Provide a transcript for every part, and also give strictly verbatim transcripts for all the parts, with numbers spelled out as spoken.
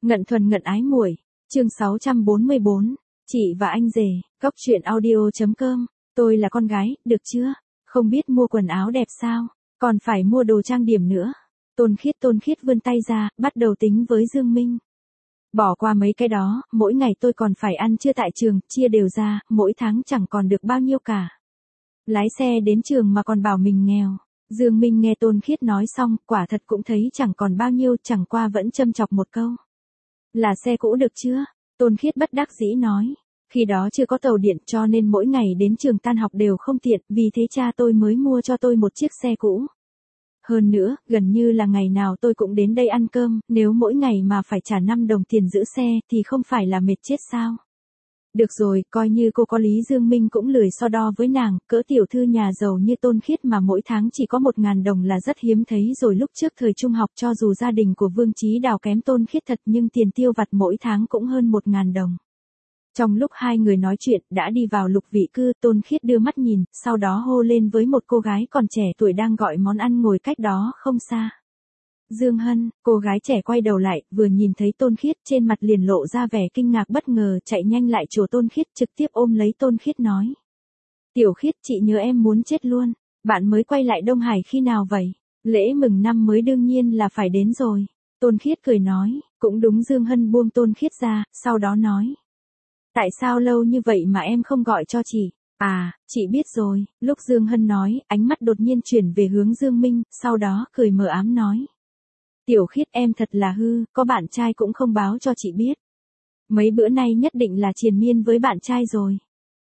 Ngận thuần ngận ái muội, chương sáu trăm bốn mươi bốn, chị và anh rể, góc truyện audio.com, tôi là con gái, được chưa? Không biết mua quần áo đẹp sao? Còn phải mua đồ trang điểm nữa. Tôn Khiết Tôn Khiết vươn tay ra, bắt đầu tính với Dương Minh. Bỏ qua mấy cái đó, mỗi ngày tôi còn phải ăn trưa tại trường, chia đều ra, mỗi tháng chẳng còn được bao nhiêu cả. Lái xe đến trường mà còn bảo mình nghèo. Dương Minh nghe Tôn Khiết nói xong, quả thật cũng thấy chẳng còn bao nhiêu, chẳng qua vẫn châm chọc một câu. Là xe cũ được chưa? Tôn Khiết bất đắc dĩ nói. Khi đó chưa có tàu điện cho nên mỗi ngày đến trường tan học đều không tiện, vì thế cha tôi mới mua cho tôi một chiếc xe cũ. Hơn nữa, gần như là ngày nào tôi cũng đến đây ăn cơm, nếu mỗi ngày mà phải trả năm đồng tiền giữ xe thì không phải là mệt chết sao? Được rồi, coi như cô có lý. Dương Minh cũng lười so đo với nàng, cỡ tiểu thư nhà giàu như Tôn Khiết mà mỗi tháng chỉ có một ngàn đồng là rất hiếm thấy rồi. Lúc trước thời trung học cho dù gia đình của Vương Chí Đào kém Tôn Khiết thật nhưng tiền tiêu vặt mỗi tháng cũng hơn một ngàn đồng. Trong lúc hai người nói chuyện, đã đi vào Lục Vị Cư. Tôn Khiết đưa mắt nhìn, sau đó hô lên với một cô gái còn trẻ tuổi đang gọi món ăn ngồi cách đó không xa. Dương Hân. Cô gái trẻ quay đầu lại, vừa nhìn thấy Tôn Khiết trên mặt liền lộ ra vẻ kinh ngạc bất ngờ, chạy nhanh lại chùa Tôn Khiết, trực tiếp ôm lấy Tôn Khiết nói. Tiểu Khiết, chị nhớ em muốn chết luôn, bạn mới quay lại Đông Hải khi nào vậy? Lễ mừng năm mới đương nhiên là phải đến rồi. Tôn Khiết cười nói, cũng đúng. Dương Hân buông Tôn Khiết ra, sau đó nói. Tại sao lâu như vậy mà em không gọi cho chị? À, chị biết rồi. Lúc Dương Hân nói, ánh mắt đột nhiên chuyển về hướng Dương Minh, sau đó cười mờ ám nói. Tiểu Khiết, em thật là hư, có bạn trai cũng không báo cho chị biết. Mấy bữa nay nhất định là triền miên với bạn trai rồi.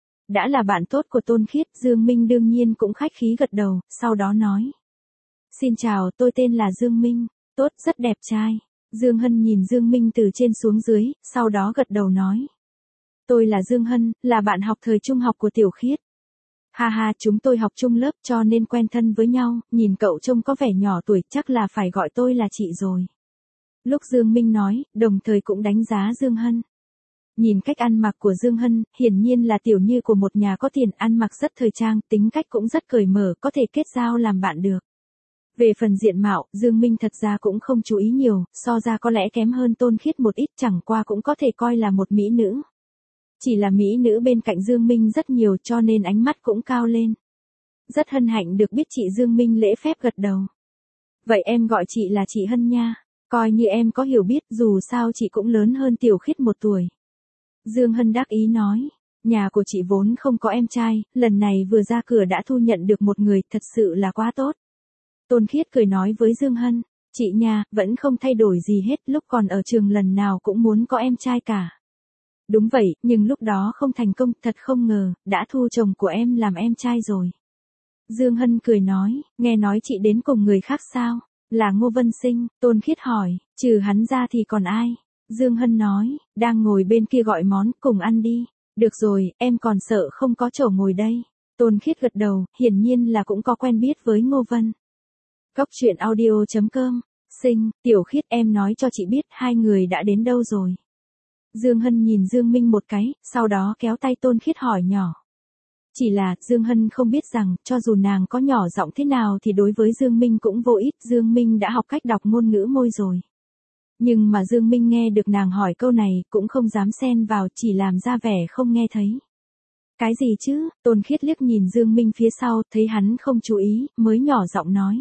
Đã là bạn tốt của Tôn Khiết, Dương Minh đương nhiên cũng khách khí gật đầu, sau đó nói. Xin chào, tôi tên là Dương Minh, tốt, rất đẹp trai. Dương Hân nhìn Dương Minh từ trên xuống dưới, sau đó gật đầu nói. Tôi là Dương Hân, là bạn học thời trung học của Tiểu Khiết. Ha ha, chúng tôi học chung lớp cho nên quen thân với nhau, nhìn cậu trông có vẻ nhỏ tuổi, chắc là phải gọi tôi là chị rồi. Lúc Dương Minh nói, đồng thời cũng đánh giá Dương Hân. Nhìn cách ăn mặc của Dương Hân, hiển nhiên là tiểu như của một nhà có tiền, ăn mặc rất thời trang, tính cách cũng rất cởi mở, có thể kết giao làm bạn được. Về phần diện mạo, Dương Minh thật ra cũng không chú ý nhiều, so ra có lẽ kém hơn Tôn Khiết một ít, chẳng qua cũng có thể coi là một mỹ nữ. Chỉ là mỹ nữ bên cạnh Dương Minh rất nhiều cho nên ánh mắt cũng cao lên. Rất hân hạnh được biết chị. Dương Minh lễ phép gật đầu. Vậy em gọi chị là chị Hân nha. Coi như em có hiểu biết, dù sao chị cũng lớn hơn Tiểu Khiết một tuổi. Dương Hân đắc ý nói. Nhà của chị vốn không có em trai, lần này vừa ra cửa đã thu nhận được một người, thật sự là quá tốt. Tôn Khiết cười nói với Dương Hân. Chị nha, vẫn không thay đổi gì hết, lúc còn ở trường lần nào cũng muốn có em trai cả. Đúng vậy, nhưng lúc đó không thành công, thật không ngờ, đã thu chồng của em làm em trai rồi. Dương Hân cười nói, nghe nói chị đến cùng người khác sao? Là Ngô Vân Sinh. Tôn Khiết hỏi, trừ hắn ra thì còn ai? Dương Hân nói, đang ngồi bên kia gọi món, cùng ăn đi. Được rồi, em còn sợ không có chỗ ngồi đây. Tôn Khiết gật đầu, hiển nhiên là cũng có quen biết với Ngô Vân. Góc truyện audio.com, Sinh, Tiểu Khiết, em nói cho chị biết hai người đã đến đâu rồi. Dương Hân nhìn Dương Minh một cái, sau đó kéo tay Tôn Khiết hỏi nhỏ. Chỉ là, Dương Hân không biết rằng, cho dù nàng có nhỏ giọng thế nào thì đối với Dương Minh cũng vô ích. Dương Minh đã học cách đọc ngôn ngữ môi rồi. Nhưng mà Dương Minh nghe được nàng hỏi câu này, cũng không dám xen vào, chỉ làm ra vẻ không nghe thấy. Cái gì chứ? Tôn Khiết liếc nhìn Dương Minh phía sau, thấy hắn không chú ý, mới nhỏ giọng nói.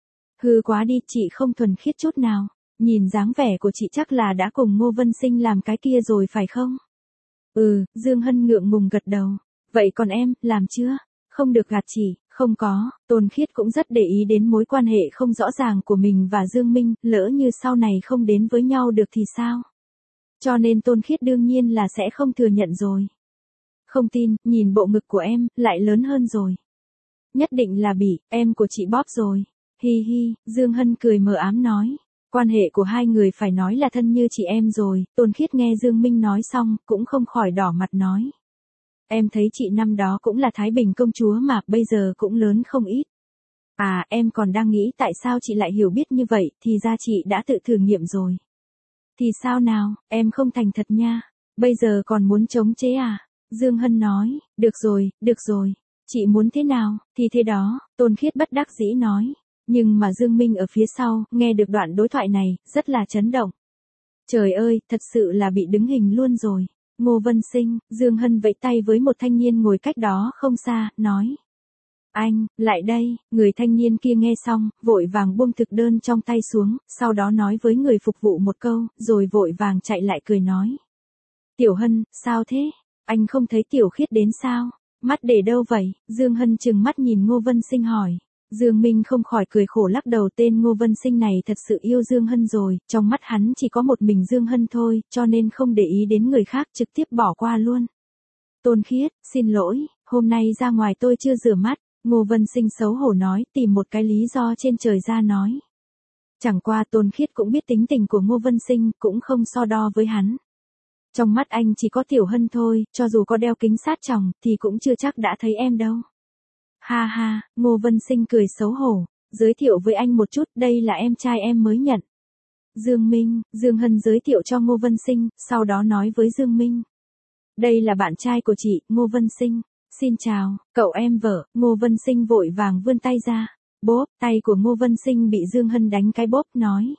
Hư quá đi, chị không thuần khiết chút nào. Nhìn dáng vẻ của chị chắc là đã cùng Ngô Vân Sinh làm cái kia rồi phải không? Ừ, Dương Hân ngượng ngùng gật đầu. Vậy còn em, làm chưa? Không được gạt chị, không có. Tôn Khiết cũng rất để ý đến mối quan hệ không rõ ràng của mình và Dương Minh, lỡ như sau này không đến với nhau được thì sao? Cho nên Tôn Khiết đương nhiên là sẽ không thừa nhận rồi. Không tin, nhìn bộ ngực của em, lại lớn hơn rồi. Nhất định là bị, em của chị bóp rồi. Hi hi, Dương Hân cười mờ ám nói. Quan hệ của hai người phải nói là thân như chị em rồi. Tôn Khiết nghe Dương Minh nói xong, cũng không khỏi đỏ mặt nói. Em thấy chị năm đó cũng là Thái Bình công chúa mà, bây giờ cũng lớn không ít. À, em còn đang nghĩ tại sao chị lại hiểu biết như vậy, thì ra chị đã tự thử nghiệm rồi. Thì sao nào, em không thành thật nha. Bây giờ còn muốn chống chế à? Dương Hân nói, được rồi, được rồi. Chị muốn thế nào, thì thế đó. Tôn Khiết bất đắc dĩ nói. Nhưng mà Dương Minh ở phía sau, nghe được đoạn đối thoại này, rất là chấn động. Trời ơi, thật sự là bị đứng hình luôn rồi. Ngô Vân Sinh, Dương Hân vẫy tay với một thanh niên ngồi cách đó không xa, nói. Anh, lại đây, người thanh niên kia nghe xong, vội vàng buông thực đơn trong tay xuống, sau đó nói với người phục vụ một câu, rồi vội vàng chạy lại cười nói. Tiểu Hân, sao thế? Anh không thấy Tiểu Khiết đến sao? Mắt để đâu vậy? Dương Hân trừng mắt nhìn Ngô Vân Sinh hỏi. Dương Minh không khỏi cười khổ lắc đầu, tên Ngô Vân Sinh này thật sự yêu Dương Hân rồi, trong mắt hắn chỉ có một mình Dương Hân thôi, cho nên không để ý đến người khác, trực tiếp bỏ qua luôn. Tôn Khiết, xin lỗi, hôm nay ra ngoài tôi chưa rửa mắt. Ngô Vân Sinh xấu hổ nói, tìm một cái lý do trên trời ra nói. Chẳng qua Tôn Khiết cũng biết tính tình của Ngô Vân Sinh, cũng không so đo với hắn. Trong mắt anh chỉ có Tiểu Hân thôi, cho dù có đeo kính sát tròng, thì cũng chưa chắc đã thấy em đâu. Ha ha, Ngô Vân Sinh cười xấu hổ, giới thiệu với anh một chút, đây là em trai em mới nhận. Dương Minh, Dương Hân giới thiệu cho Ngô Vân Sinh, sau đó nói với Dương Minh. Đây là bạn trai của chị, Ngô Vân Sinh. Xin chào, cậu em vợ. Ngô Vân Sinh vội vàng vươn tay ra. Bốp, tay của Ngô Vân Sinh bị Dương Hân đánh cái bốp, nói.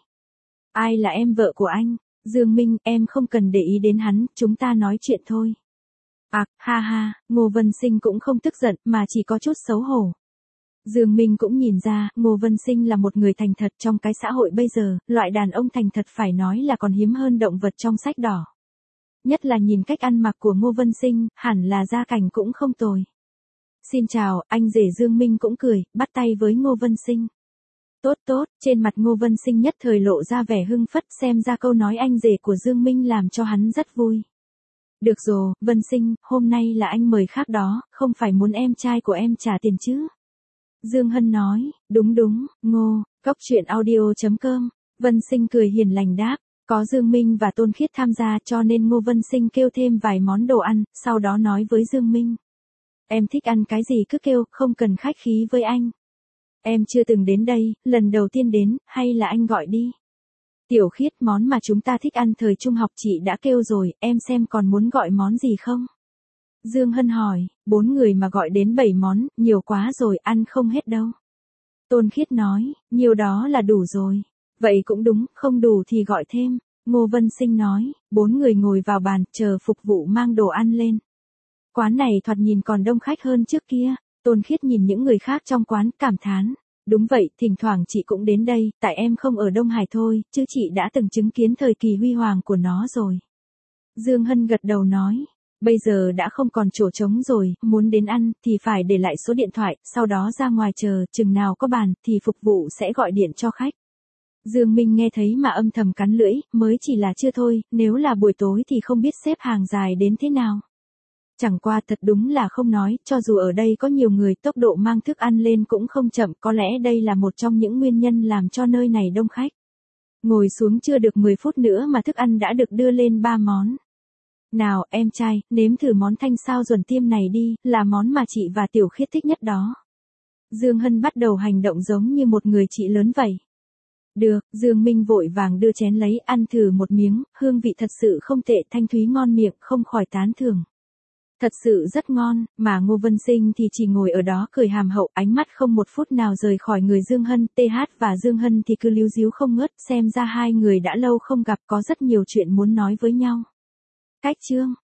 Ai là em vợ của anh? Dương Minh, em không cần để ý đến hắn, chúng ta nói chuyện thôi. À, ha ha, Ngô Vân Sinh cũng không tức giận, mà chỉ có chút xấu hổ. Dương Minh cũng nhìn ra, Ngô Vân Sinh là một người thành thật. Trong cái xã hội bây giờ, loại đàn ông thành thật phải nói là còn hiếm hơn động vật trong sách đỏ. Nhất là nhìn cách ăn mặc của Ngô Vân Sinh, hẳn là gia cảnh cũng không tồi. Xin chào, anh rể. Dương Minh cũng cười, bắt tay với Ngô Vân Sinh. Tốt tốt, trên mặt Ngô Vân Sinh nhất thời lộ ra vẻ hưng phất, xem ra câu nói anh rể của Dương Minh làm cho hắn rất vui. Được rồi, Vân Sinh, hôm nay là anh mời khác đó, không phải muốn em trai của em trả tiền chứ? Dương Hân nói, đúng đúng, Ngô, cóc truyện audio chấm com. Vân Sinh cười hiền lành đáp. Có Dương Minh và Tôn Khiết tham gia cho nên Ngô Vân Sinh kêu thêm vài món đồ ăn, sau đó nói với Dương Minh. Em thích ăn cái gì cứ kêu, không cần khách khí với anh. Em chưa từng đến đây, lần đầu tiên đến, hay là anh gọi đi. Tiểu Khiết, món mà chúng ta thích ăn thời trung học chị đã kêu rồi, em xem còn muốn gọi món gì không? Dương Hân hỏi, bốn người mà gọi đến bảy món, nhiều quá rồi, ăn không hết đâu. Tôn Khiết nói, nhiều đó là đủ rồi. Vậy cũng đúng, không đủ thì gọi thêm. Ngô Vân Sinh nói, bốn người ngồi vào bàn, chờ phục vụ mang đồ ăn lên. Quán này thoạt nhìn còn đông khách hơn trước kia. Tôn Khiết nhìn những người khác trong quán, cảm thán. Đúng vậy, thỉnh thoảng chị cũng đến đây, tại em không ở Đông Hải thôi, chứ chị đã từng chứng kiến thời kỳ huy hoàng của nó rồi. Dương Hân gật đầu nói, bây giờ đã không còn chỗ trống rồi, muốn đến ăn, thì phải để lại số điện thoại, sau đó ra ngoài chờ, chừng nào có bàn, thì phục vụ sẽ gọi điện cho khách. Dương Minh nghe thấy mà âm thầm cắn lưỡi, mới chỉ là trưa thôi, nếu là buổi tối thì không biết xếp hàng dài đến thế nào. Chẳng qua thật đúng là không nói, cho dù ở đây có nhiều người, tốc độ mang thức ăn lên cũng không chậm, có lẽ đây là một trong những nguyên nhân làm cho nơi này đông khách. Ngồi xuống chưa được mười phút nữa mà thức ăn đã được đưa lên ba món. Nào, em trai, nếm thử món thanh sao ruồn tiêm này đi, là món mà chị và Tiểu Khiết thích nhất đó. Dương Hân bắt đầu hành động giống như một người chị lớn vậy. Được, Dương Minh vội vàng đưa chén lấy, ăn thử một miếng, hương vị thật sự không tệ, thanh thúy ngon miệng, không khỏi tán thưởng. Thật sự rất ngon, mà Ngô Vân Sinh thì chỉ ngồi ở đó cười hàm hậu, ánh mắt không một phút nào rời khỏi người Dương Hân. tê hát và Dương Hân thì cứ líu díu không ngớt, xem ra hai người đã lâu không gặp, có rất nhiều chuyện muốn nói với nhau. Cách chương